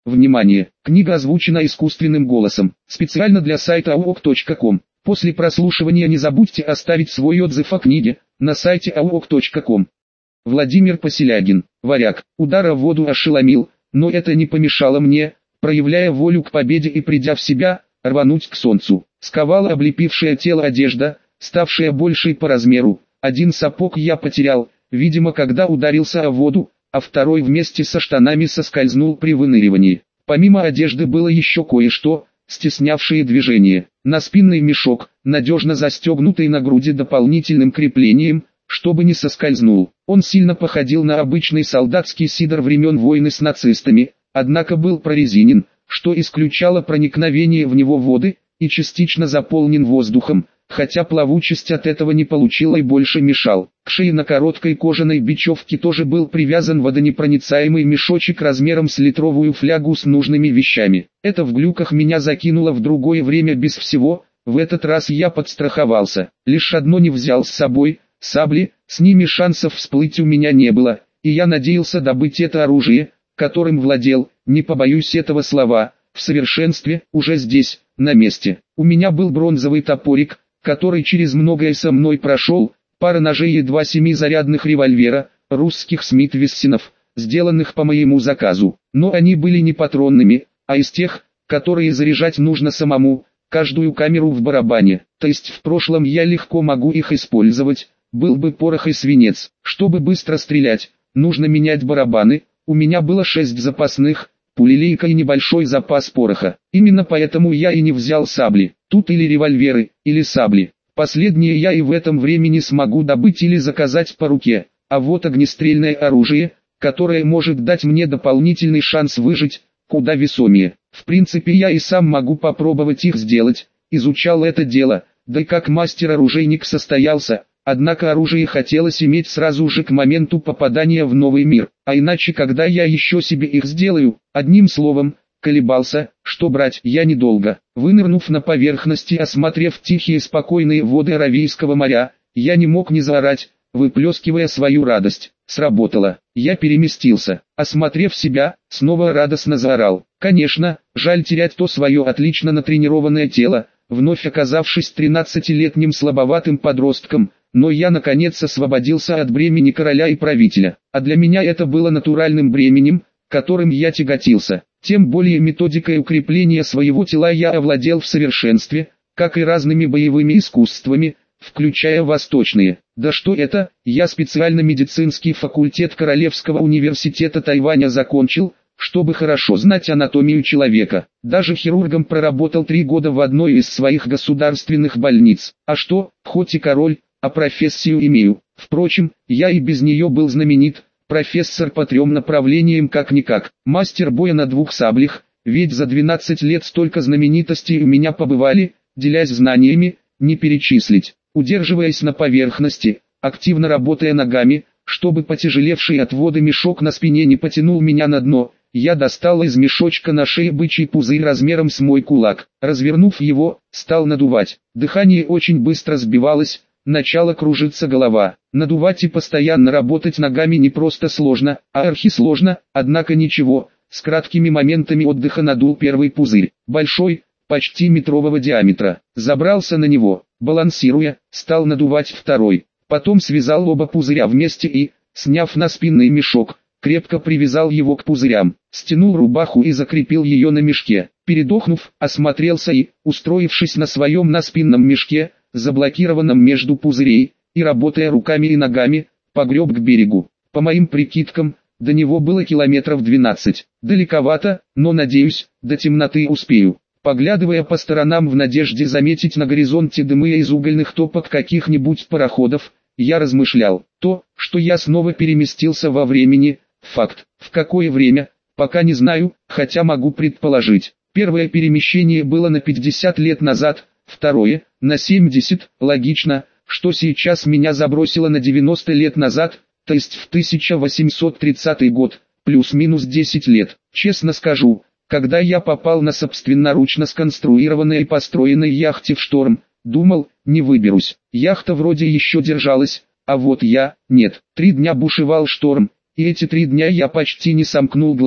Внимание! Книга озвучена искусственным голосом, специально для сайта aok.com. После прослушивания не забудьте оставить свой отзыв о книге на сайте aok.com. Владимир Поселягин, варяг, удар в воду ошеломил, но это не помешало мне, проявляя волю к победе и придя в себя, рвануть к солнцу. Сковала облепившее тело одежда, ставшая большей по размеру. Один сапог я потерял, видимо, когда ударился о воду, а второй вместе со штанами соскользнул при выныривании. Помимо одежды было еще кое-что, стеснявшее движение. Наспинный мешок, надежно застегнутый на груди дополнительным креплением, чтобы не соскользнул. Он сильно походил на обычный солдатский сидор времен войны с нацистами, однако был прорезинен, что исключало проникновение в него воды, и частично заполнен воздухом, хотя плавучесть от этого не получила и больше мешал. К шее на короткой кожаной бечевке тоже был привязан водонепроницаемый мешочек размером с литровую флягу с нужными вещами. Это в глюках меня закинуло в другое время без всего, в этот раз я подстраховался. Лишь одно не взял с собой, сабли, с ними шансов всплыть у меня не было, и я надеялся добыть это оружие, которым владел, не побоюсь этого слова, в совершенстве, уже здесь, на месте. У меня был бронзовый топорик, который через многое со мной прошел, пара ножей и 2 семизарядных револьвера, русских Смит-Вессенов, сделанных по моему заказу. Но они были не патронными, а из тех, которые заряжать нужно самому, каждую камеру в барабане. То есть в прошлом я легко могу их использовать, был бы порох и свинец. Чтобы быстро стрелять, нужно менять барабаны, у меня было 6 запасных, пулелейка и небольшой запас пороха. Именно поэтому я и не взял сабли. Тут или револьверы, или сабли. Последнее я и в этом времени смогу добыть или заказать по руке. А вот огнестрельное оружие, которое может дать мне дополнительный шанс выжить, куда весомее. В принципе я и сам могу попробовать их сделать. Изучал это дело, да и как мастер-оружейник состоялся. Однако оружие хотелось иметь сразу же к моменту попадания в новый мир, а иначе когда я еще себе их сделаю, одним словом, колебался, что брать я недолго. Вынырнув на поверхности и осмотрев тихие спокойные воды Аравийского моря, я не мог не заорать, выплескивая свою радость. Сработало, я переместился, осмотрев себя, снова радостно заорал. Конечно, жаль терять то свое отлично натренированное тело, вновь оказавшись 13-летним слабоватым подростком, но я наконец освободился от бремени короля и правителя, а для меня это было натуральным бременем, которым я тяготился. Тем более методикой укрепления своего тела я овладел в совершенстве, как и разными боевыми искусствами, включая восточные. Да что это, я специально медицинский факультет Королевского университета Тайваня закончил, чтобы хорошо знать анатомию человека. Даже хирургом проработал 3 года в одной из своих государственных больниц. А что, хоть и король, а профессию имею. Впрочем, я и без нее был знаменит, профессор по 3 направлениям как-никак. Мастер боя на 2 саблях, ведь за 12 лет столько знаменитостей у меня побывали, делясь знаниями, не перечислить. Удерживаясь на поверхности, активно работая ногами, чтобы потяжелевший от воды мешок на спине не потянул меня на дно, я достал из мешочка на шее бычий пузырь размером с мой кулак. Развернув его, стал надувать. Дыхание очень быстро сбивалось, начала кружиться голова. Надувать и постоянно работать ногами не просто сложно, а архисложно, однако ничего, с краткими моментами отдыха надул первый пузырь. Большой, почти метрового диаметра. Забрался на него, балансируя, стал надувать второй. Потом связал оба пузыря вместе и, сняв наспинный мешок, крепко привязал его к пузырям. Стянул рубаху и закрепил ее на мешке. Передохнув, осмотрелся и, устроившись на своем наспинном мешке, заблокированном между пузырей, и работая руками и ногами, погреб к берегу. По моим прикидкам, до него было километров 12. Далековато, но надеюсь, до темноты успею. Поглядывая по сторонам в надежде заметить на горизонте дымы из угольных топок каких-нибудь пароходов, я размышлял. То, что я снова переместился во времени, факт. В какое время, пока не знаю, хотя могу предположить. Первое перемещение было на 50 лет назад, второе, на 70, логично, что сейчас меня забросило на 90 лет назад, то есть в 1830 год, плюс-минус 10 лет. Честно скажу, когда я попал на собственноручно сконструированной и построенной яхте в шторм, думал, не выберусь. Яхта вроде еще держалась, а вот я, нет. 3 дня бушевал шторм, и эти 3 дня я почти не сомкнул глаз,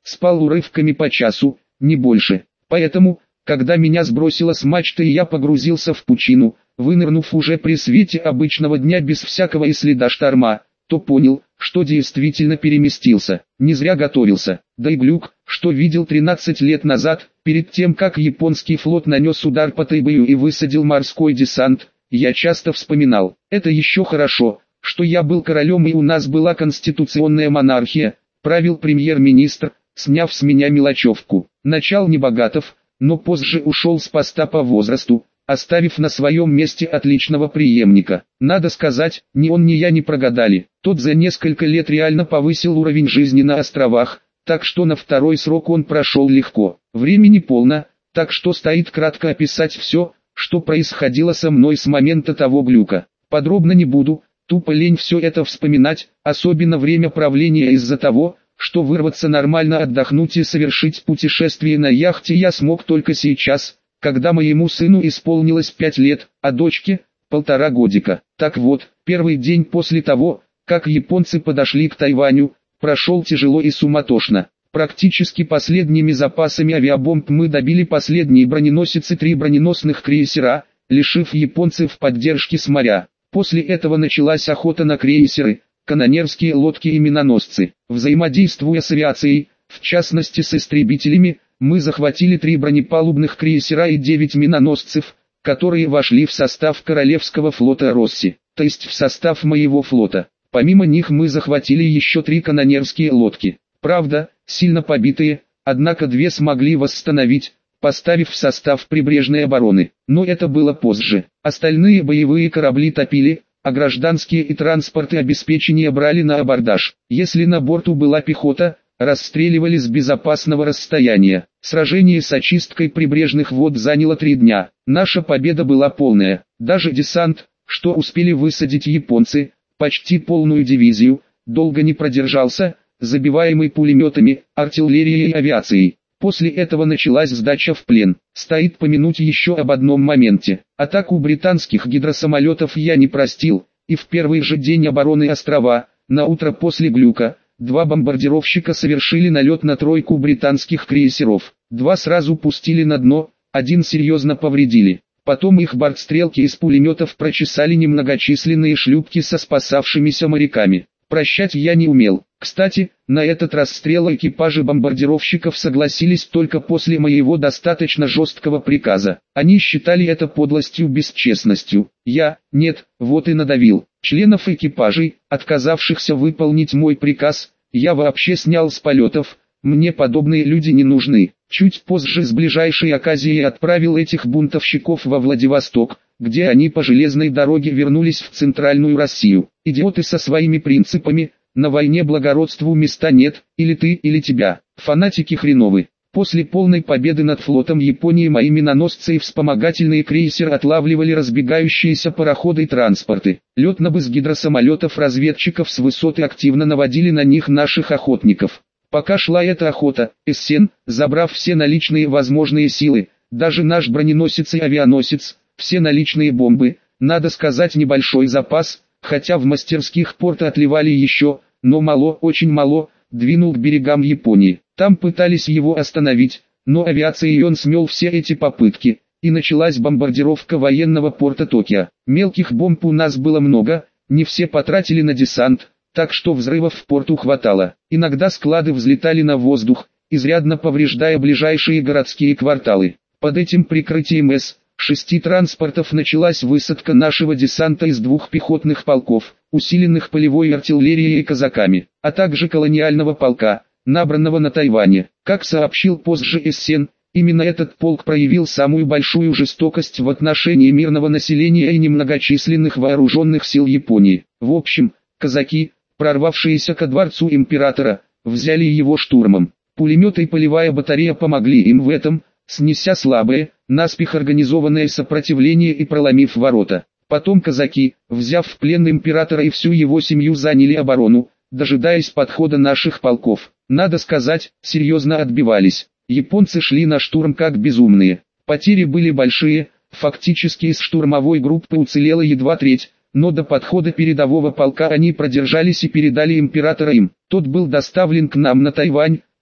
спал урывками по часу, не больше. Поэтому, когда меня сбросило с мачты и я погрузился в пучину, вынырнув уже при свете обычного дня без всякого и следа шторма, то понял, что действительно переместился. Не зря готовился. Да и глюк, что видел 13 лет назад, перед тем как японский флот нанес удар по Тайбэю и высадил морской десант, я часто вспоминал. Это еще хорошо, что я был королем и у нас была конституционная монархия, правил премьер-министр, сняв с меня мелочевку. Начал небогатов, но позже ушел с поста по возрасту, оставив на своем месте отличного преемника. Надо сказать, ни он ни я не прогадали. Тот за несколько лет реально повысил уровень жизни на островах, так что на второй срок он прошел легко. Времени полно, так что стоит кратко описать все, что происходило со мной с момента того глюка. Подробно не буду, тупо лень все это вспоминать, особенно время правления из-за того, что вырваться нормально отдохнуть и совершить путешествие на яхте я смог только сейчас, когда моему сыну исполнилось 5 лет, а дочке – 1,5 годика. Так вот, первый день после того, как японцы подошли к Тайваню, прошел тяжело и суматошно. Практически последними запасами авиабомб мы добили последние броненосец и 3 броненосных крейсера, лишив японцев поддержки с моря. После этого началась охота на крейсеры, канонерские лодки и миноносцы. Взаимодействуя с авиацией, в частности с истребителями, мы захватили 3 бронепалубных крейсера и 9 миноносцев, которые вошли в состав Королевского флота Росси, то есть в состав моего флота. Помимо них мы захватили еще 3 канонерские лодки. Правда, сильно побитые, однако 2 смогли восстановить, поставив в состав прибрежной обороны. Но это было позже. Остальные боевые корабли топили, а гражданские и транспорты обеспечения брали на абордаж. Если на борту была пехота, расстреливали с безопасного расстояния. Сражение с очисткой прибрежных вод заняло 3 дня. Наша победа была полная. Даже десант, что успели высадить японцы, почти полную дивизию, долго не продержался, забиваемый пулеметами, артиллерией и авиацией. После этого началась сдача в плен. Стоит помянуть еще об одном моменте. Атаку британских гидросамолетов я не простил, и в первый же день обороны острова, на утро после глюка, 2 бомбардировщика совершили налет на 3 британских крейсеров. 2 сразу пустили на дно, 1 серьезно повредили. Потом их бортстрелки из пулеметов прочесали немногочисленные шлюпки со спасавшимися моряками. Прощать я не умел. Кстати, на этот расстрел экипажи бомбардировщиков согласились только после моего достаточно жесткого приказа. Они считали это подлостью, бесчестностью. Нет, вот и надавил. Членов экипажей, отказавшихся выполнить мой приказ, я вообще снял с полетов. Мне подобные люди не нужны. Чуть позже с ближайшей оказией отправил этих бунтовщиков во Владивосток, где они по железной дороге вернулись в центральную Россию. Идиоты со своими принципами, на войне благородству места нет, или ты, или тебя. Фанатики хреновы. После полной победы над флотом Японии мои миноносцы и вспомогательные крейсеры отлавливали разбегающиеся пароходы и транспорты. Летнобы с гидросамолетов разведчиков с высоты активно наводили на них наших охотников. Пока шла эта охота, Эссен, забрав все наличные возможные силы, даже наш броненосец и авианосец, все наличные бомбы, надо сказать небольшой запас, хотя в мастерских порта отливали еще, но мало, очень мало, двинул к берегам Японии. Там пытались его остановить, но авиацией он смел все эти попытки, и началась бомбардировка военного порта Токио. Мелких бомб у нас было много, не все потратили на десант, так что взрывов в порту хватало. Иногда склады взлетали на воздух, изрядно повреждая ближайшие городские кварталы. Под этим прикрытием С-6 транспортов началась высадка нашего десанта из 2 пехотных полков, усиленных полевой артиллерией и казаками, а также колониального полка, набранного на Тайване. Как сообщил позже Эссен, именно этот полк проявил самую большую жестокость в отношении мирного населения и немногочисленных вооруженных сил Японии. В общем, казаки, прорвавшиеся ко дворцу императора, взяли его штурмом. Пулеметы и полевая батарея помогли им в этом, снеся слабое, наспех организованное сопротивление и проломив ворота. Потом казаки, взяв в плен императора и всю его семью, заняли оборону, дожидаясь подхода наших полков. Надо сказать, серьезно отбивались. Японцы шли на штурм как безумные. Потери были большие, фактически из штурмовой группы уцелела едва треть, но до подхода передового полка они продержались и передали императора им. Тот был доставлен к нам на Тайвань,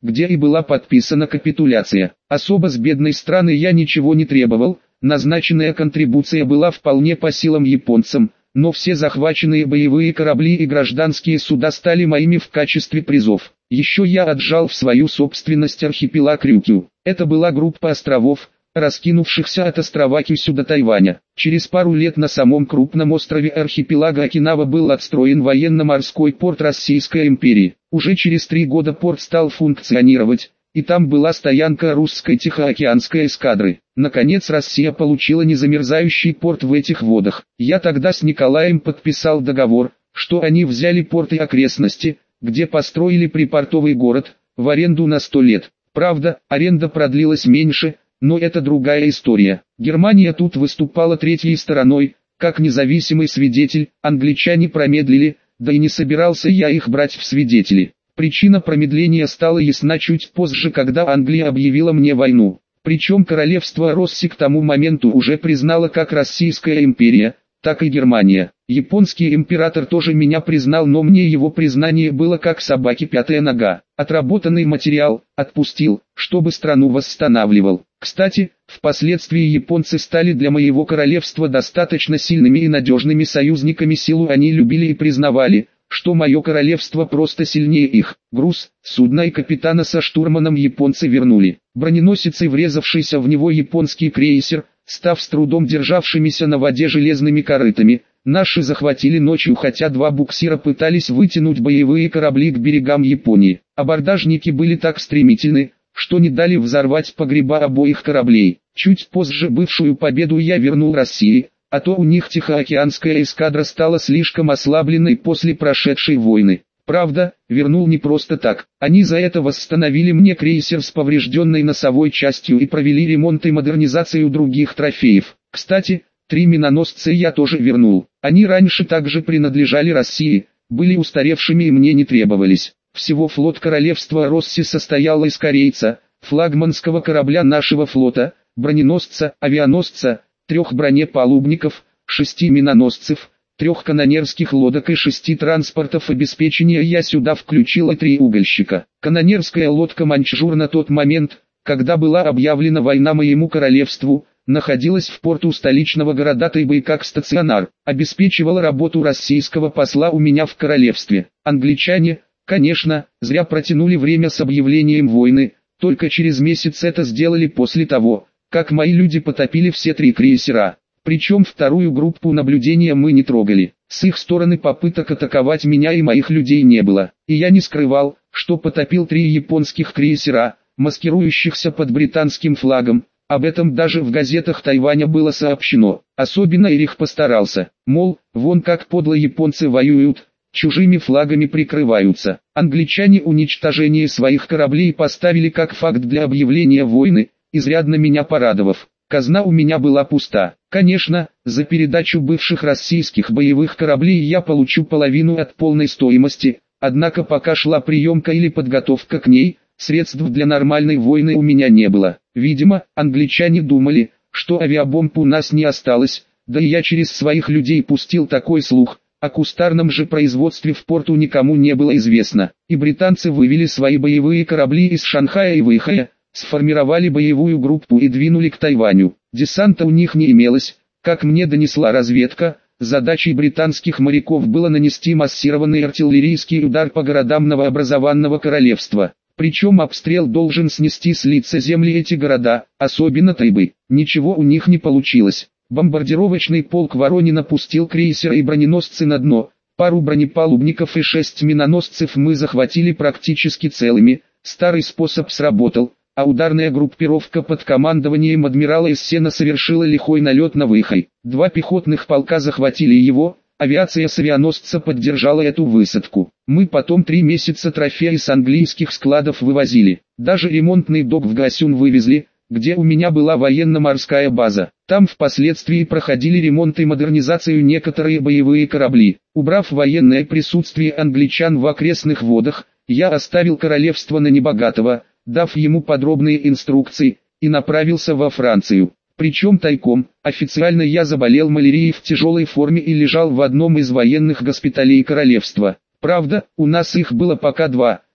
где и была подписана капитуляция. Особо с бедной страны я ничего не требовал, назначенная контрибуция была вполне по силам японцам, но все захваченные боевые корабли и гражданские суда стали моими в качестве призов. Еще я отжал в свою собственность архипелаг Рюкю. Это была группа островов, раскинувшихся от острова Кюсю до Тайваня. Через пару лет на самом крупном острове архипелага Окинава был отстроен военно-морской порт Российской империи. Уже через 3 года порт стал функционировать, и там была стоянка русской Тихоокеанской эскадры. Наконец Россия получила незамерзающий порт в этих водах. Я тогда с Николаем подписал договор, что они взяли порт и окрестности, где построили припортовый город, в аренду на 100 лет. Правда, аренда продлилась меньше, но это другая история. Германия тут выступала третьей стороной, как независимый свидетель, англичане промедлили, да и не собирался я их брать в свидетели. Причина промедления стала ясна чуть позже, когда Англия объявила мне войну. Причем королевство Росси к тому моменту уже признало как Российская империя, так и Германия. Японский император тоже меня признал, но мне его признание было как собаке пятая нога. Отработанный материал отпустил, чтобы страну восстанавливал. Кстати, впоследствии японцы стали для моего королевства достаточно сильными и надежными союзниками, силу они любили и признавали, что мое королевство просто сильнее их. Груз, судна и капитана со штурманом японцы вернули. Броненосец и врезавшийся в него японский крейсер, став с трудом державшимися на воде железными корытами, наши захватили ночью, хотя 2 буксира пытались вытянуть боевые корабли к берегам Японии. Абордажники были так стремительны, что не дали взорвать погреба обоих кораблей. Чуть позже бывшую победу я вернул России, а то у них Тихоокеанская эскадра стала слишком ослабленной после прошедшей войны. Правда, вернул не просто так. Они за это восстановили мне крейсер с поврежденной носовой частью и провели ремонт и модернизацию других трофеев. Кстати, 3 миноносца я тоже вернул. Они раньше также принадлежали России, были устаревшими и мне не требовались. Всего флот королевства Росси состоял из корейца, флагманского корабля нашего флота, броненосца, авианосца, 3 бронепалубников, 6 миноносцев, 3 канонерских лодок и 6 транспортов обеспечения. Я сюда включил и 3 угольщика. Канонерская лодка «Маньчжур» на тот момент, когда была объявлена война моему королевству, находилась в порту столичного города Тайбэй как стационар, обеспечивала работу российского посла у меня в королевстве. Англичане, конечно, зря протянули время с объявлением войны, только через месяц это сделали после того, как мои люди потопили все 3 крейсера. Причем вторую группу наблюдения мы не трогали. С их стороны попыток атаковать меня и моих людей не было. И я не скрывал, что потопил 3 японских крейсера, маскирующихся под британским флагом. Об этом даже в газетах Тайваня было сообщено. Особенно Эрих постарался. Мол, вон как подло японцы воюют, чужими флагами прикрываются. Англичане уничтожение своих кораблей поставили как факт для объявления войны, изрядно меня порадовав. Казна у меня была пуста. Конечно, за передачу бывших российских боевых кораблей я получу половину от полной стоимости, однако пока шла приемка или подготовка к ней, средств для нормальной войны у меня не было. Видимо, англичане думали, что авиабомб у нас не осталось, да и я через своих людей пустил такой слух. О кустарном же производстве в порту никому не было известно, и британцы вывели свои боевые корабли из Шанхая и Вэйхая, сформировали боевую группу и двинули к Тайваню. Десанта у них не имелось, как мне донесла разведка. Задачей британских моряков было нанести массированный артиллерийский удар по городам новообразованного королевства. Причем обстрел должен снести с лица земли эти города, особенно Тайбэй. Ничего у них не получилось. Бомбардировочный полк Воронина пустил крейсеры и броненосцы на дно. Пару бронепалубников и 6 миноносцев мы захватили практически целыми. Старый способ сработал, а ударная группировка под командованием адмирала Эссена совершила лихой налет на Вэйхай. 2 пехотных полка захватили его, авиация с авианосца поддержала эту высадку. Мы потом 3 месяца трофеи с английских складов вывозили. Даже ремонтный док в Гасюн вывезли, где у меня была военно-морская база. Там впоследствии проходили ремонт и модернизацию некоторые боевые корабли. Убрав военное присутствие англичан в окрестных водах, я оставил королевство на небогатого, дав ему подробные инструкции, и направился во Францию. Причем тайком. Официально я заболел малярией в тяжелой форме и лежал в одном из военных госпиталей королевства. Правда, у нас их было пока 2,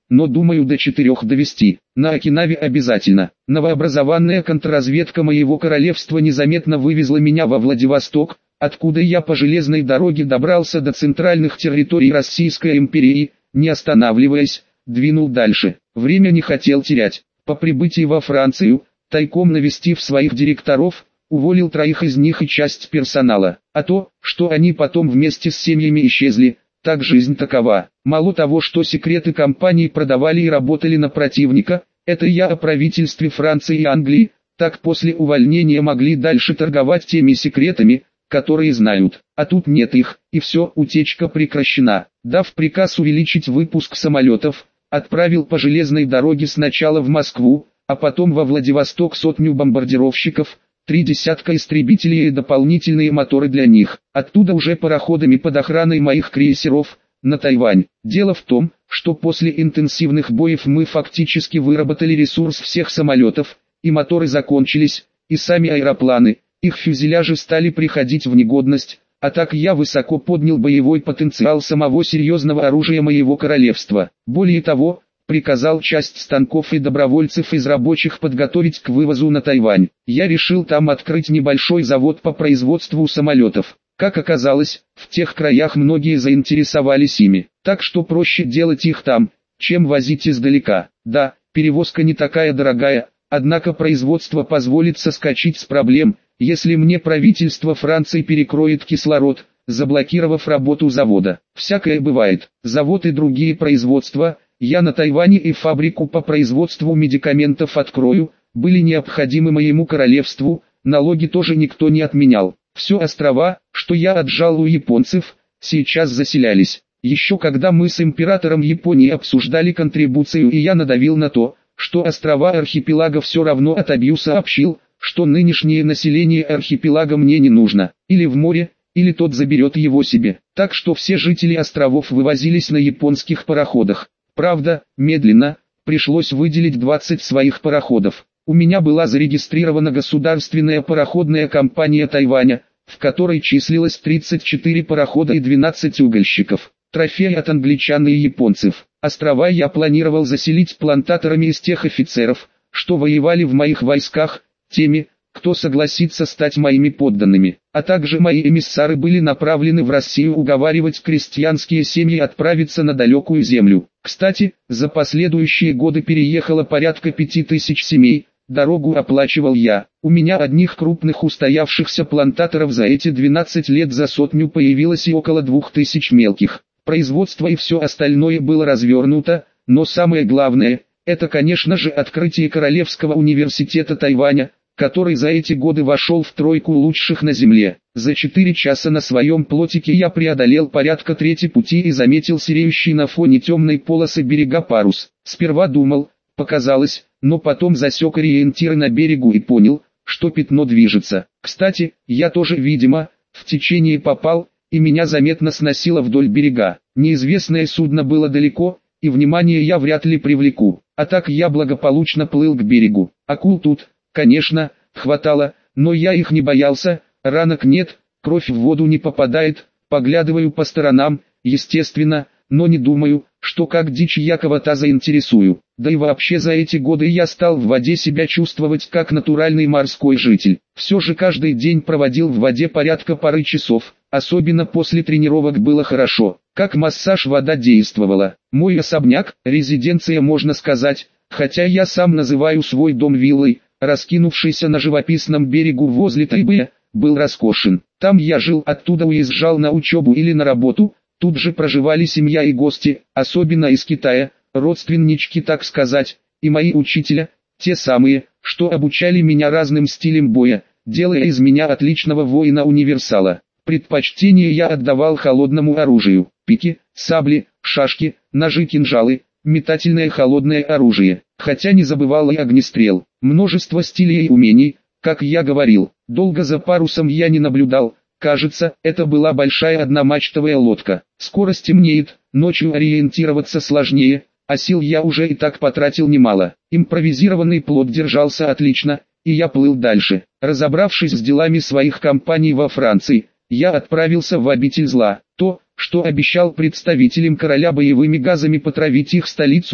но думаю до 4 довести. На Окинаве обязательно. Новообразованная контрразведка моего королевства незаметно вывезла меня во Владивосток, откуда я по железной дороге добрался до центральных территорий Российской империи, не останавливаясь, двинул дальше. Время не хотел терять. По прибытии во Францию, тайком навестив своих директоров, уволил 3 из них и часть персонала. А то, что они потом вместе с семьями исчезли, так жизнь такова. Мало того, что секреты компании продавали и работали на противника, это я о правительстве Франции и Англии, так после увольнения могли дальше торговать теми секретами, которые знают. А тут нет их, и все, утечка прекращена. Дав приказ увеличить выпуск самолетов, отправил по железной дороге сначала в Москву, а потом во Владивосток 100 бомбардировщиков, 3 десятка истребителей и дополнительные моторы для них. Оттуда уже пароходами под охраной моих крейсеров, на Тайвань. Дело в том, что после интенсивных боев мы фактически выработали ресурс всех самолетов, и моторы закончились, и сами аэропланы, их фюзеляжи стали приходить в негодность, а так я высоко поднял боевой потенциал самого серьезного оружия моего королевства. Более того, приказал часть станков и добровольцев из рабочих подготовить к вывозу на Тайвань. Я решил там открыть небольшой завод по производству самолетов. Как оказалось, в тех краях многие заинтересовались ими, так что проще делать их там, чем возить издалека. Да, перевозка не такая дорогая, однако производство позволит соскочить с проблем, если мне правительство Франции перекроет кислород, заблокировав работу завода. Всякое бывает. Завод и другие производства – я на Тайване и фабрику по производству медикаментов открою, были необходимы моему королевству, налоги тоже никто не отменял. Все острова, что я отжал у японцев, сейчас заселялись. Еще когда мы с императором Японии обсуждали контрибуцию и я надавил на то, что острова архипелага все равно отобью, сообщил, что нынешнее население архипелага мне не нужно, или в море, или тот заберет его себе. Так что все жители островов вывозились на японских пароходах. Правда, медленно, пришлось выделить 20 своих пароходов. У меня была зарегистрирована государственная пароходная компания Тайваня, в которой числилось 34 парохода и 12 угольщиков. Трофеи от англичан и японцев. Острова я планировал заселить плантаторами из тех офицеров, что воевали в моих войсках, теми, кто согласится стать моими подданными. А также мои эмиссары были направлены в Россию уговаривать крестьянские семьи отправиться на далекую землю. Кстати, за последующие годы переехало порядка 5000 семей, дорогу оплачивал я. У меня одних крупных устоявшихся плантаторов за эти 12 лет за 100 появилось и около 2000 мелких. Производство и все остальное было развернуто, но самое главное, это конечно же открытие Королевского университета Тайваня, который за эти годы вошел в тройку лучших на Земле. За 4 часа на своем плотике я преодолел порядка трети пути и заметил сереющий на фоне темной полосы берега парус. Сперва думал, показалось, но потом засек ориентиры на берегу и понял, что пятно движется. Кстати, я тоже, видимо, в течение попал, и меня заметно сносило вдоль берега. Неизвестное судно было далеко, и внимание я вряд ли привлеку. А так я благополучно плыл к берегу. Акул тут, конечно, хватало, но я их не боялся, ранок нет, кровь в воду не попадает, поглядываю по сторонам, естественно, но не думаю, что как дичь я кого-то заинтересую. Да и вообще за эти годы я стал в воде себя чувствовать как натуральный морской житель. Все же каждый день проводил в воде порядка пары часов, особенно после тренировок было хорошо. Как массаж вода действовала. Мой особняк, резиденция можно сказать, хотя я сам называю свой дом виллой, раскинувшийся на живописном берегу возле Тайбэя, был роскошен. Там я жил, оттуда уезжал на учебу или на работу, тут же проживали семья и гости, особенно из Китая, родственнички так сказать, и мои учителя, те самые, что обучали меня разным стилям боя, делая из меня отличного воина-универсала. Предпочтение я отдавал холодному оружию, пики, сабли, шашки, ножи, кинжалы, метательное холодное оружие, хотя не забывал и огнестрел. Множество стилей и умений, как я говорил, долго за парусом я не наблюдал, кажется, это была большая одномачтовая лодка. Скоро стемнеет, ночью ориентироваться сложнее, а сил я уже и так потратил немало. Импровизированный плот держался отлично, и я плыл дальше. Разобравшись с делами своих компаний во Франции, я отправился в обитель зла. То, что обещал представителям короля боевыми газами потравить их столицу,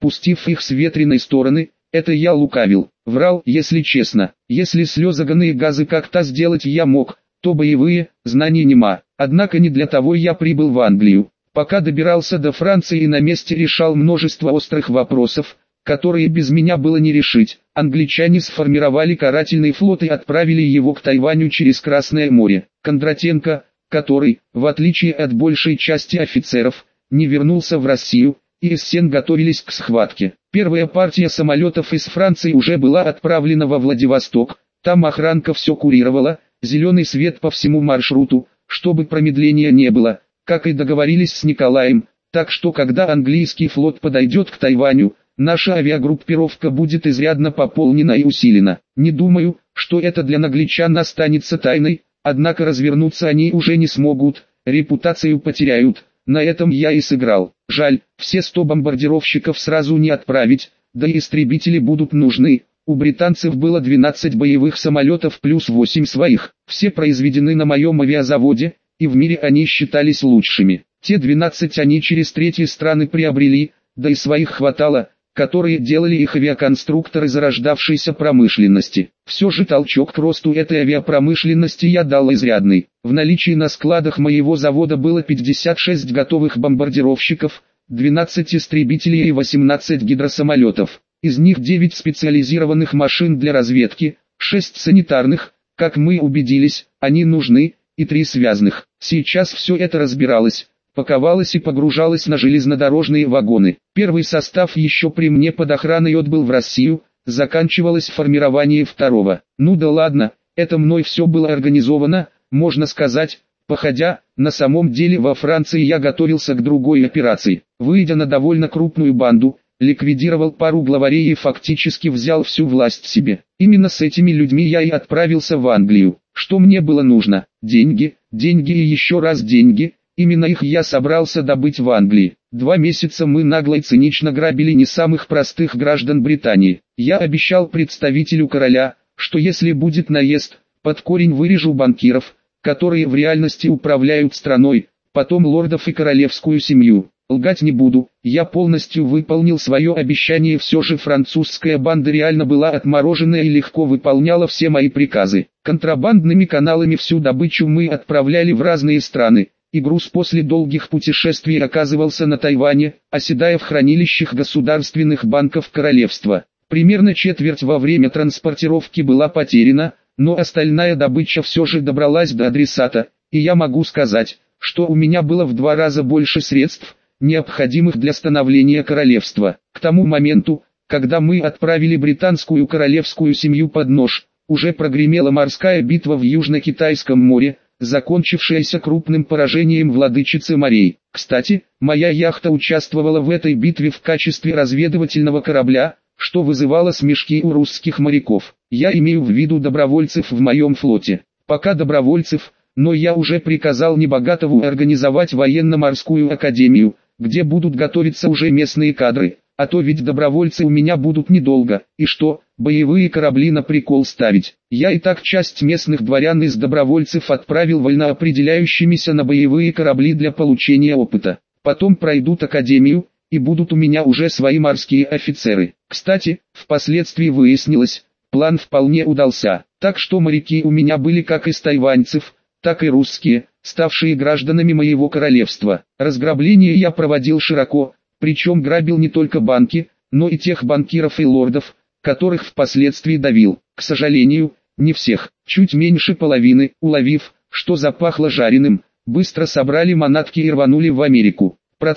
пустив их с ветреной стороны. Это я лукавил, врал, если честно. Если слезоганые газы как-то сделать я мог, то боевые, знаний нема. Однако не для того я прибыл в Англию. Пока добирался до Франции и на месте решал множество острых вопросов, которые без меня было не решить, англичане сформировали карательный флот и отправили его к Тайваню через Красное море. Кондратенко, который, в отличие от большей части офицеров, не вернулся в Россию, и Эссен готовились к схватке. Первая партия самолетов из Франции уже была отправлена во Владивосток, там охранка все курировала, зеленый свет по всему маршруту, чтобы промедления не было, как и договорились с Николаем, так что когда английский флот подойдет к Тайваню, наша авиагруппировка будет изрядно пополнена и усилена. Не думаю, что это для англичан останется тайной, однако развернуться они уже не смогут, репутацию потеряют. На этом я и сыграл. Жаль, все 100 бомбардировщиков сразу не отправить, да и истребители будут нужны. У британцев было 12 боевых самолетов плюс 8 своих. Все произведены на моем авиазаводе, и в мире они считались лучшими. Те 12 они через третьи страны приобрели, да и своих хватало, которые делали их авиаконструкторы зарождавшейся промышленности. Все же толчок к росту этой авиапромышленности я дал изрядный. В наличии на складах моего завода было 56 готовых бомбардировщиков, 12 истребителей и 18 гидросамолетов. Из них 9 специализированных машин для разведки, 6 санитарных, как мы убедились, они нужны, и 3 связных. Сейчас все это разбиралось, паковалось и погружалось на железнодорожные вагоны. Первый состав еще при мне под охраной отбыл в Россию, заканчивалось формирование второго. Ну да ладно, это мной все было организовано, можно сказать, походя. На самом деле во Франции я готовился к другой операции. Выйдя на довольно крупную банду, ликвидировал пару главарей и фактически взял всю власть себе. Именно с этими людьми я и отправился в Англию. Что мне было нужно? Деньги, деньги и еще раз деньги. Именно их я собрался добыть в Англии. 2 месяца мы нагло и цинично грабили не самых простых граждан Британии. Я обещал представителю короля, что если будет наезд, под корень вырежу банкиров, которые в реальности управляют страной, потом лордов и королевскую семью. Лгать не буду, я полностью выполнил свое обещание, все же французская банда реально была отмороженная и легко выполняла все мои приказы. Контрабандными каналами всю добычу мы отправляли в разные страны, и груз после долгих путешествий оказывался на Тайване, оседая в хранилищах государственных банков королевства. Примерно четверть во время транспортировки была потеряна, но остальная добыча все же добралась до адресата, и я могу сказать, что у меня было в 2 раза больше средств, необходимых для становления королевства. К тому моменту, когда мы отправили британскую королевскую семью под нож, уже прогремела морская битва в Южно-Китайском море, закончившаяся крупным поражением владычицы морей. Кстати, моя яхта участвовала в этой битве в качестве разведывательного корабля, что вызывало смешки у русских моряков. Я имею в виду добровольцев в моем флоте. Пока добровольцев, но я уже приказал Небогатову организовать военно-морскую академию, где будут готовиться уже местные кадры, а то ведь добровольцы у меня будут недолго. И что, боевые корабли на прикол ставить? Я и так часть местных дворян из добровольцев отправил вольноопределяющимися на боевые корабли для получения опыта. Потом пройдут академию, и будут у меня уже свои морские офицеры. Кстати, впоследствии выяснилось, план вполне удался, так что моряки у меня были как из тайваньцев, так и русские, ставшие гражданами моего королевства. Разграбление я проводил широко, причем грабил не только банки, но и тех банкиров и лордов, которых впоследствии давил. К сожалению, не всех, чуть меньше половины, уловив, что запахло жареным, быстро собрали манатки и рванули в Америку.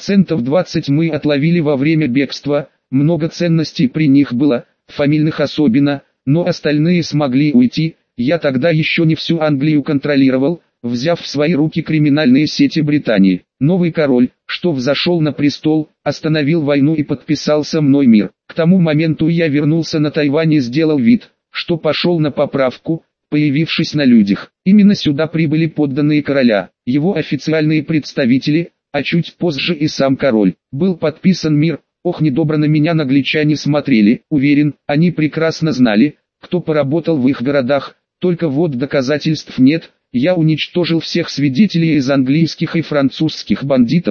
20% мы отловили во время бегства, много ценностей при них было, фамильных особенно, но остальные смогли уйти. Я тогда еще не всю Англию контролировал, взяв в свои руки криминальные сети Британии. Новый король, что взошел на престол, остановил войну и подписал со мной мир. К тому моменту я вернулся на Тайвань и сделал вид, что пошел на поправку, появившись на людях. Именно сюда прибыли подданные короля, его официальные представители, а чуть позже и сам король. Был подписан мир. Ох, недобро на меня англичане смотрели, уверен, они прекрасно знали, кто поработал в их городах, только вот доказательств нет. Я уничтожил всех свидетелей из английских и французских бандитов,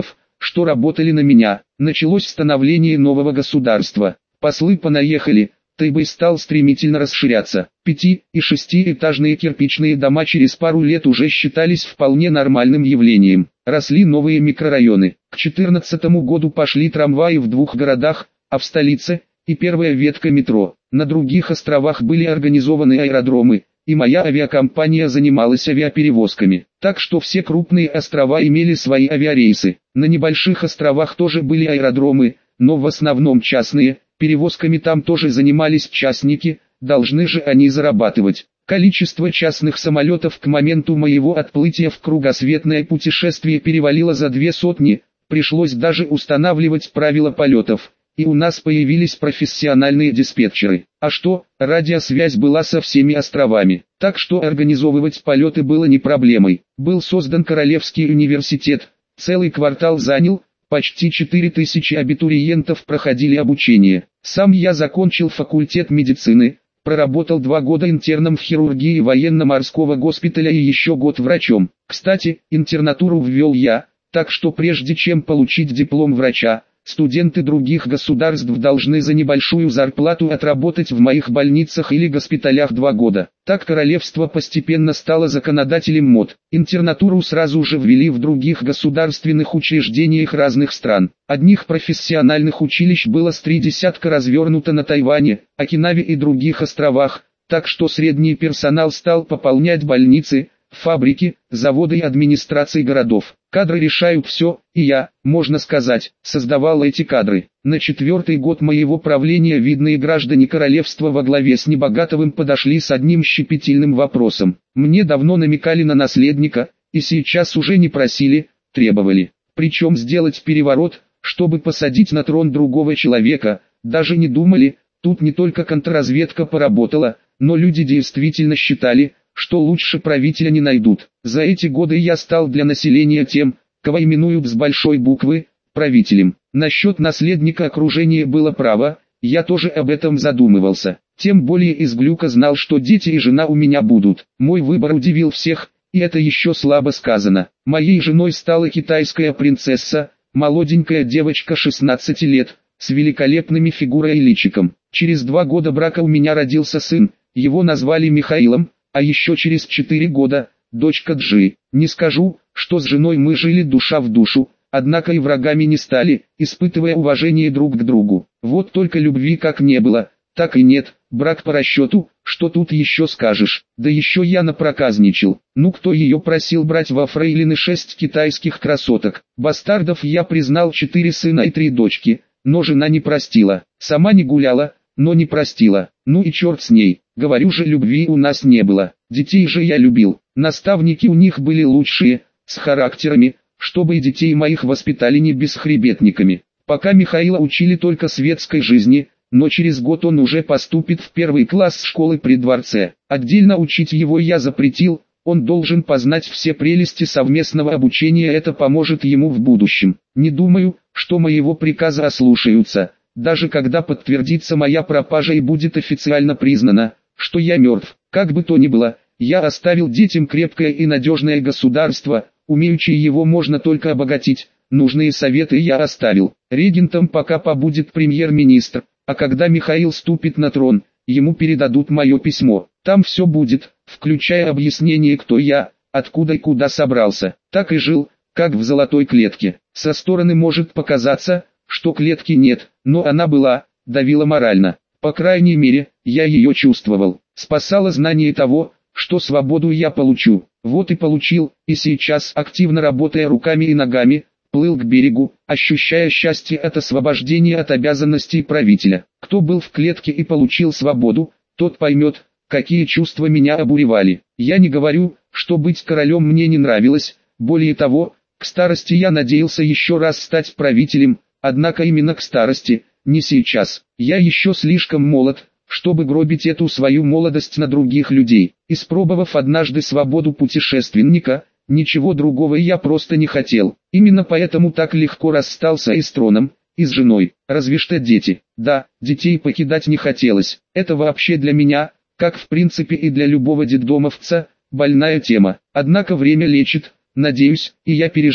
что работали на меня. Началось становление нового государства. Послы понаехали, Тайбэй стал стремительно расширяться. 5- и 6-этажные кирпичные дома через пару лет уже считались вполне нормальным явлением. Росли новые микрорайоны. К 2014 году пошли трамваи в 2 городах, а в столице – и первая ветка метро. На других островах были организованы аэродромы, и моя авиакомпания занималась авиаперевозками. Так что все крупные острова имели свои авиарейсы. На небольших островах тоже были аэродромы, но в основном частные. Перевозками там тоже занимались частники, должны же они зарабатывать. Количество частных самолетов к моменту моего отплытия в кругосветное путешествие перевалило за 200, пришлось даже устанавливать правила полетов. И у нас появились профессиональные диспетчеры. А что, радиосвязь была со всеми островами. Так что организовывать полеты было не проблемой. Был создан Королевский университет. Целый квартал занял, почти 4000 абитуриентов проходили обучение. Сам я закончил факультет медицины, проработал 2 года интерном в хирургии военно-морского госпиталя и еще год врачом. Кстати, интернатуру ввел я, так что прежде чем получить диплом врача, студенты других государств должны за небольшую зарплату отработать в моих больницах или госпиталях 2 года. Так королевство постепенно стало законодателем МОД. Интернатуру сразу же ввели в других государственных учреждениях разных стран. Одних профессиональных училищ было с 30 развернуто на Тайване, Окинаве и других островах, так что средний персонал стал пополнять больницы, фабрики, заводы и администрации городов. Кадры решают все, и я, можно сказать, создавал эти кадры. На 4-й год моего правления видные граждане королевства во главе с Небогатовым подошли с одним щепетильным вопросом. Мне давно намекали на наследника, и сейчас уже не просили, требовали. Причем сделать переворот, чтобы посадить на трон другого человека, даже не думали. Тут не только контрразведка поработала, но люди действительно считали, что лучше правителя не найдут. За эти годы я стал для населения тем, кого именуют с большой буквы, правителем. Насчет наследника окружения было право, я тоже об этом задумывался. Тем более из Глюка знал, что дети и жена у меня будут. Мой выбор удивил всех, и это еще слабо сказано. Моей женой стала китайская принцесса, молоденькая девочка 16 лет, с великолепными фигурой и личиком. Через 2 года брака у меня родился сын, его назвали Михаилом, а еще через 4 года, дочка Джи. Не скажу, что с женой мы жили душа в душу, однако и врагами не стали, испытывая уважение друг к другу. Вот только любви как не было, так и нет, брак по расчету, что тут еще скажешь. Да еще я напроказничал. Ну кто ее просил брать во фрейлины 6 китайских красоток. Бастардов я признал 4 сына и 3 дочки, но жена не простила. Сама не гуляла, но не простила. Ну и черт с ней. Говорю же, любви у нас не было. Детей же я любил. Наставники у них были лучшие, с характерами, чтобы и детей моих воспитали не бесхребетниками. Пока Михаила учили только светской жизни, но через год он уже поступит в 1 класс школы при дворце. Отдельно учить его я запретил, он должен познать все прелести совместного обучения, это поможет ему в будущем. Не думаю, что моего приказа ослушаются, даже когда подтвердится моя пропажа и будет официально признано, что я мертв. Как бы то ни было, я оставил детям крепкое и надежное государство, умеющее его можно только обогатить, нужные советы я оставил. Регентом пока побудет премьер-министр, а когда Михаил ступит на трон, ему передадут мое письмо. Там все будет, включая объяснение, кто я, откуда и куда собрался. Так и жил, как в золотой клетке. Со стороны может показаться, что клетки нет, но она была, давила морально. По крайней мере, я ее чувствовал. Спасало знание того, что свободу я получу. Вот и получил, и сейчас, активно работая руками и ногами, плыл к берегу, ощущая счастье от освобождения от обязанностей правителя. Кто был в клетке и получил свободу, тот поймет, какие чувства меня обуревали. Я не говорю, что быть королем мне не нравилось, более того, к старости я надеялся еще раз стать правителем, однако именно к старости, не сейчас. Я еще слишком молод, чтобы гробить эту свою молодость на других людей. Испробовав однажды свободу путешественника, ничего другого я просто не хотел. Именно поэтому так легко расстался и с троном, и с женой. Разве что дети. Да, детей покидать не хотелось. Это вообще для меня, как в принципе и для любого детдомовца, больная тема. Однако время лечит, надеюсь, и я переживу.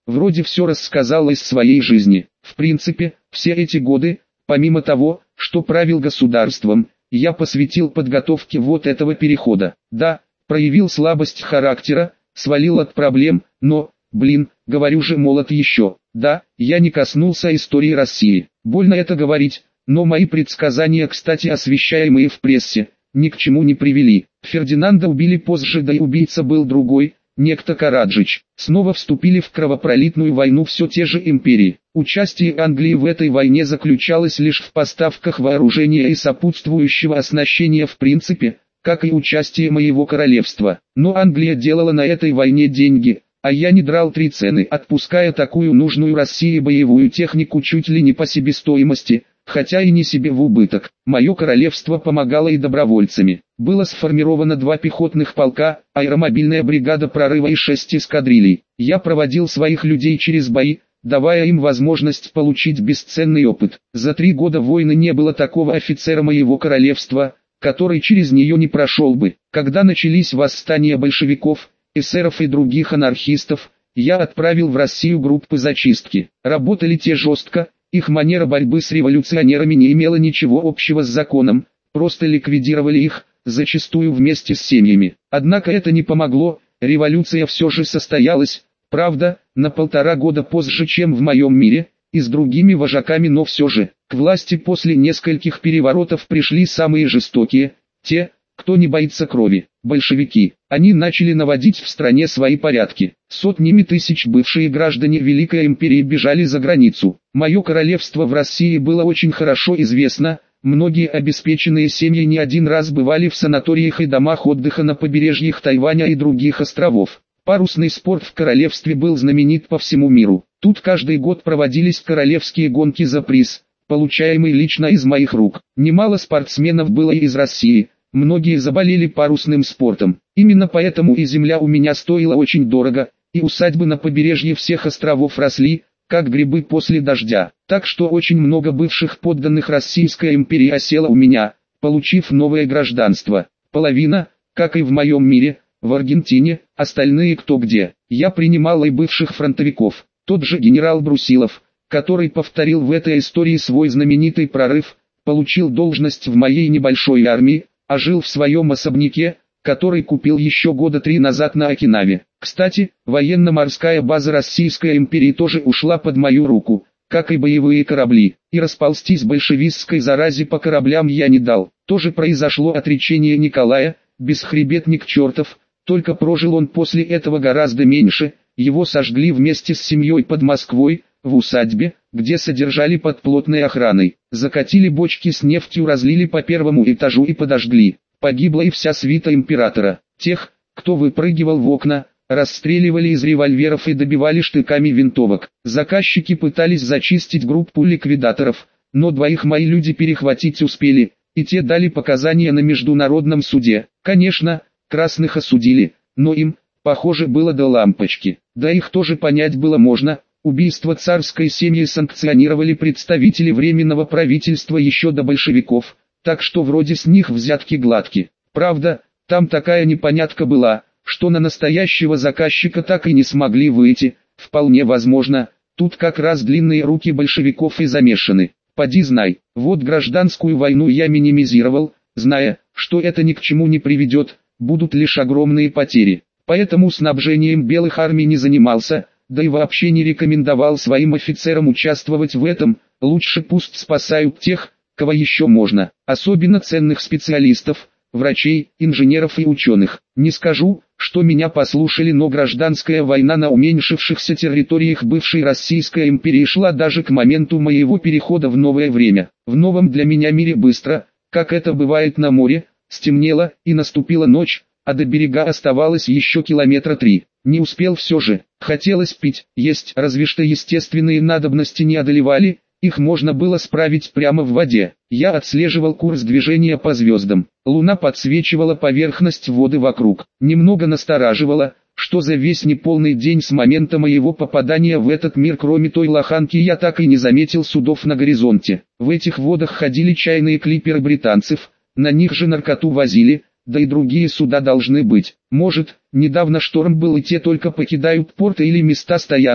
Вроде все рассказал из своей жизни. В принципе, все эти годы, помимо того, что правил государством, я посвятил подготовке вот этого перехода. Да, проявил слабость характера, свалил от проблем, но, говорю же, молод еще. Да, я не коснулся истории России. Больно это говорить, но мои предсказания, кстати освещаемые в прессе, ни к чему не привели. Фердинанда убили позже, да и убийца был другой, некто Караджич. Снова вступили в кровопролитную войну все те же империи. Участие Англии в этой войне заключалось лишь в поставках вооружения и сопутствующего оснащения в принципе, как и участие моего королевства. Но Англия делала на этой войне деньги, а я не драл 3 цены, отпуская такую нужную России боевую технику чуть ли не по себестоимости, хотя и не себе в убыток. Мое королевство помогало и добровольцами. Было сформировано 2 пехотных полка, аэромобильная бригада прорыва и 6 эскадрилей. Я проводил своих людей через бои, давая им возможность получить бесценный опыт. За 3 года войны не было такого офицера моего королевства, который через нее не прошел бы. Когда начались восстания большевиков, эсеров и других анархистов, я отправил в Россию группы зачистки. Работали те жестко, их манера борьбы с революционерами не имела ничего общего с законом, просто ликвидировали их, зачастую вместе с семьями. Однако это не помогло, революция все же состоялась, правда, на 1,5 года позже, чем в моем мире, и с другими вожаками, но все же. К власти после нескольких переворотов пришли самые жестокие, те, кто не боится крови, большевики. Они начали наводить в стране свои порядки. Сотнями тысяч бывшие граждане Великой Империи бежали за границу. Мое королевство в России было очень хорошо известно, многие обеспеченные семьи не один раз бывали в санаториях и домах отдыха на побережьях Тайваня и других островов. Парусный спорт в королевстве был знаменит по всему миру. Тут каждый год проводились королевские гонки за приз, получаемый лично из моих рук. Немало спортсменов было и из России. Многие заболели парусным спортом. Именно поэтому и земля у меня стоила очень дорого, и усадьбы на побережье всех островов росли, как грибы после дождя. Так что очень много бывших подданных Российской империи осело у меня, получив новое гражданство. Половина, как и в моем мире, в Аргентине, остальные кто где. Я принимал и бывших фронтовиков. Тот же генерал Брусилов, который повторил в этой истории свой знаменитый прорыв, получил должность в моей небольшой армии, а жил в своем особняке, который купил еще 3 года назад на Окинаве. Кстати, военно-морская база Российской империи тоже ушла под мою руку, как и боевые корабли, и расползтись большевистской заразе по кораблям я не дал. Тоже произошло отречение Николая, бесхребетник чертов, только прожил он после этого гораздо меньше, его сожгли вместе с семьей под Москвой, в усадьбе, где содержали под плотной охраной. Закатили бочки с нефтью, разлили по 1-му этажу и подожгли. Погибла и вся свита императора. Тех, кто выпрыгивал в окна, расстреливали из револьверов и добивали штыками винтовок. Заказчики пытались зачистить группу ликвидаторов, но 2 мои люди перехватить успели, и те дали показания на международном суде. Конечно, красных осудили, но им, похоже, было до лампочки. Да их тоже понять было можно. Убийство царской семьи санкционировали представители Временного правительства еще до большевиков, так что вроде с них взятки гладки. Правда, там такая непонятка была, что на настоящего заказчика так и не смогли выйти. Вполне возможно, тут как раз длинные руки большевиков и замешаны. Поди знай. Вот гражданскую войну я минимизировал, зная, что это ни к чему не приведет, будут лишь огромные потери. Поэтому снабжением белых армий не занимался, да и вообще не рекомендовал своим офицерам участвовать в этом. Лучше пусть спасают тех, кого еще можно, особенно ценных специалистов, врачей, инженеров и ученых. Не скажу, что меня послушали, но гражданская война на уменьшившихся территориях бывшей Российской империи шла даже к моменту моего перехода в новое время. В новом для меня мире быстро, как это бывает на море, стемнело и наступила ночь, а до берега оставалось еще 3 километра. Не успел все же, хотелось пить, есть, разве что естественные надобности не одолевали, их можно было справить прямо в воде. Я отслеживал курс движения по звездам. Луна подсвечивала поверхность воды вокруг. Немного настораживало, что за весь неполный день с момента моего попадания в этот мир, кроме той лоханки, я так и не заметил судов на горизонте. В этих водах ходили чайные клиперы британцев, на них же наркоту возили, да и другие суда должны быть. Может, недавно шторм был и те только покидают порты или места стоянок,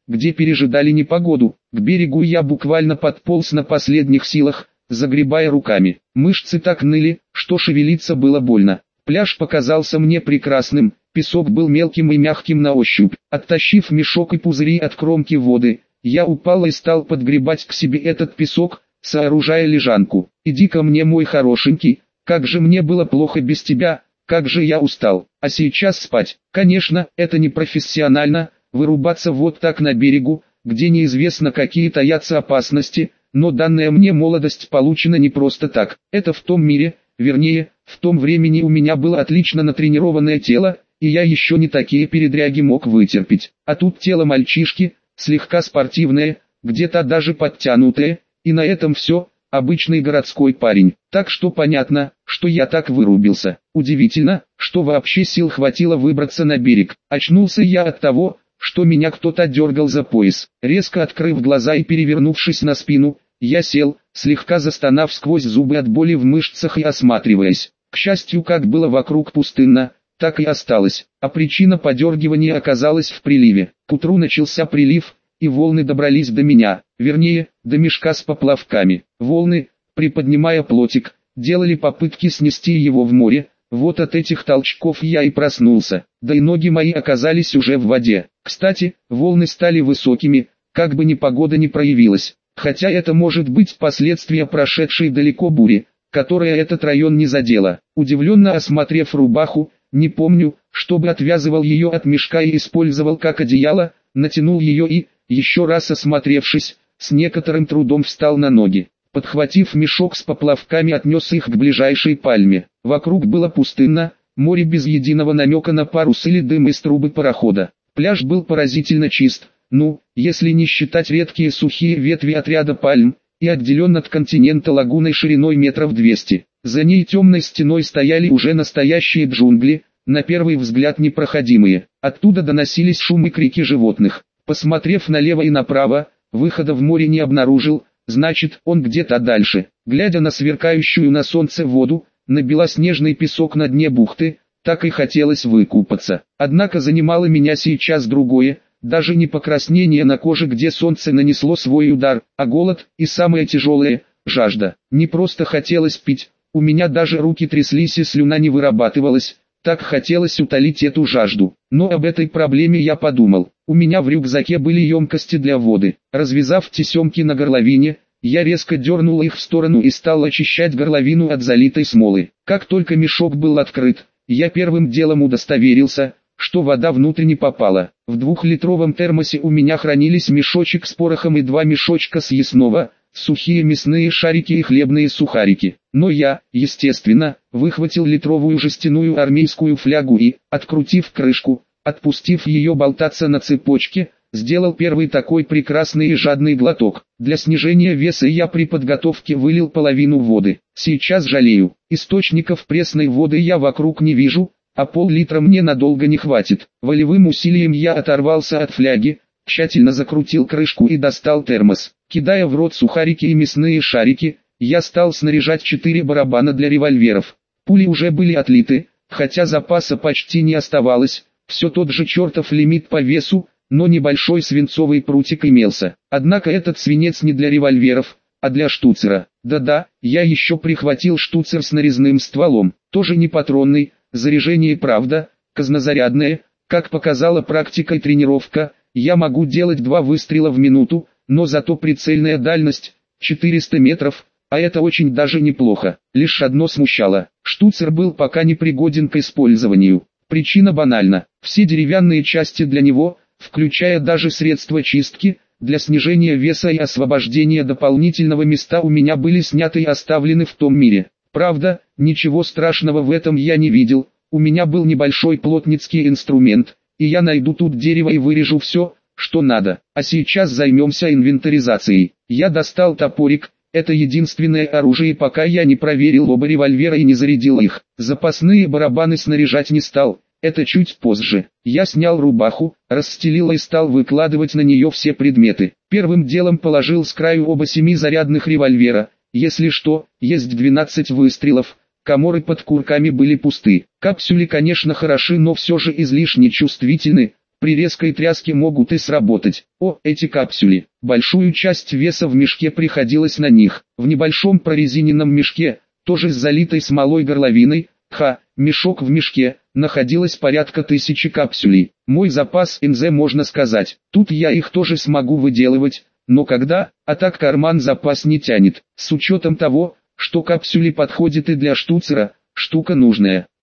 где пережидали непогоду. К берегу я буквально подполз на последних силах, загребая руками. Мышцы так ныли, что шевелиться было больно. Пляж показался мне прекрасным, песок был мелким и мягким на ощупь. Оттащив мешок и пузыри от кромки воды, я упал и стал подгребать к себе этот песок, сооружая лежанку. «Иди ко мне, мой хорошенький, как же мне было плохо без тебя, как же я устал, а сейчас спать». Конечно, это не профессионально, вырубаться вот так на берегу, где неизвестно какие таятся опасности, но данная мне молодость получена не просто так. Это в том мире, вернее, в том времени у меня было отлично натренированное тело, и я еще не такие передряги мог вытерпеть. А тут тело мальчишки, слегка спортивное, где-то даже подтянутое, и на этом все, обычный городской парень. Так что понятно, что я так вырубился. Удивительно, что вообще сил хватило выбраться на берег. Очнулся я от того, что меня кто-то дергал за пояс. Резко открыв глаза и перевернувшись на спину, я сел, слегка застонав сквозь зубы от боли в мышцах и осматриваясь. К счастью, как было вокруг пустынно, так и осталось, а причина подергивания оказалась в приливе. К утру начался прилив, и волны добрались до меня, вернее, до мешка с поплавками. Волны, приподнимая плотик, делали попытки снести его в море. Вот от этих толчков я и проснулся, да и ноги мои оказались уже в воде. Кстати, волны стали высокими, как бы непогода не проявилась, хотя это может быть последствия прошедшей далеко бури, которая этот район не задела. Удивленно осмотрев рубаху, не помню, чтобы отвязывал ее от мешка и использовал как одеяло, натянул ее и, еще раз осмотревшись, с некоторым трудом встал на ноги. Подхватив мешок с поплавками, отнес их к ближайшей пальме. Вокруг было пустынно, море без единого намека на парус или дым из трубы парохода. Пляж был поразительно чист, если не считать редкие сухие ветви от ряда пальм, и отделен от континента лагуной шириной метров 200. За ней темной стеной стояли уже настоящие джунгли, на первый взгляд непроходимые. Оттуда доносились шум и крики животных. Посмотрев налево и направо, выхода в море не обнаружил, значит, он где-то дальше. Глядя на сверкающую на солнце воду, на белоснежный песок на дне бухты, так и хотелось выкупаться. Однако занимало меня сейчас другое, даже не покраснение на коже, где солнце нанесло свой удар, а голод, и самое тяжелое – жажда. Не просто хотелось пить, у меня даже руки тряслись и слюна не вырабатывалась, так хотелось утолить эту жажду. Но об этой проблеме я подумал. У меня в рюкзаке были емкости для воды. Развязав тесемки на горловине, я резко дернул их в сторону и стал очищать горловину от залитой смолы. Как только мешок был открыт, я первым делом удостоверился, что вода внутрь не попала. В 2-литровом термосе у меня хранились мешочек с порохом и 2 мешочка съестного, сухие мясные шарики и хлебные сухарики. Но я, естественно, выхватил литровую жестяную армейскую флягу и, открутив крышку, отпустив ее болтаться на цепочке, сделал первый такой прекрасный и жадный глоток. Для снижения веса я при подготовке вылил половину воды. Сейчас жалею, источников пресной воды я вокруг не вижу, а пол-литра мне надолго не хватит. Волевым усилием я оторвался от фляги, тщательно закрутил крышку и достал термос. Кидая в рот сухарики и мясные шарики, я стал снаряжать 4 барабана для револьверов. Пули уже были отлиты, хотя запаса почти не оставалось, все тот же чертов лимит по весу, но небольшой свинцовый прутик имелся. Однако этот свинец не для револьверов, а для штуцера. Да-да, я еще прихватил штуцер с нарезным стволом, тоже не патронный, заряжение правда, казнозарядное, как показала практика и тренировка, я могу делать 2 выстрела в минуту, но зато прицельная дальность 400 метров, а это очень даже неплохо. Лишь одно смущало, штуцер был пока не пригоден к использованию. Причина банальна, все деревянные части для него, включая даже средства чистки, для снижения веса и освобождения дополнительного места у меня были сняты и оставлены в том мире. Правда, ничего страшного в этом я не видел, у меня был небольшой плотницкий инструмент, и я найду тут дерево и вырежу все, что надо. А сейчас займемся инвентаризацией. Я достал топорик, это единственное оружие, пока я не проверил оба револьвера и не зарядил их. Запасные барабаны снаряжать не стал, это чуть позже. Я снял рубаху, расстелил и стал выкладывать на нее все предметы. Первым делом положил с краю оба 7-зарядных револьвера. Если что, есть 12 выстрелов, коморы под курками были пусты. Капсюли, конечно, хороши, но все же излишне чувствительны, При резкой тряске могут и сработать. Эти капсули. Большую часть веса в мешке приходилось на них. В небольшом прорезиненном мешке, тоже с залитой смолой горловиной, мешок в мешке, находилось порядка 1000 капсулей. Мой запас НЗ, можно сказать. Тут я их тоже смогу выделывать, но когда, а так карман запас не тянет. С учетом того, что капсули подходят и для штуцера, штука нужная.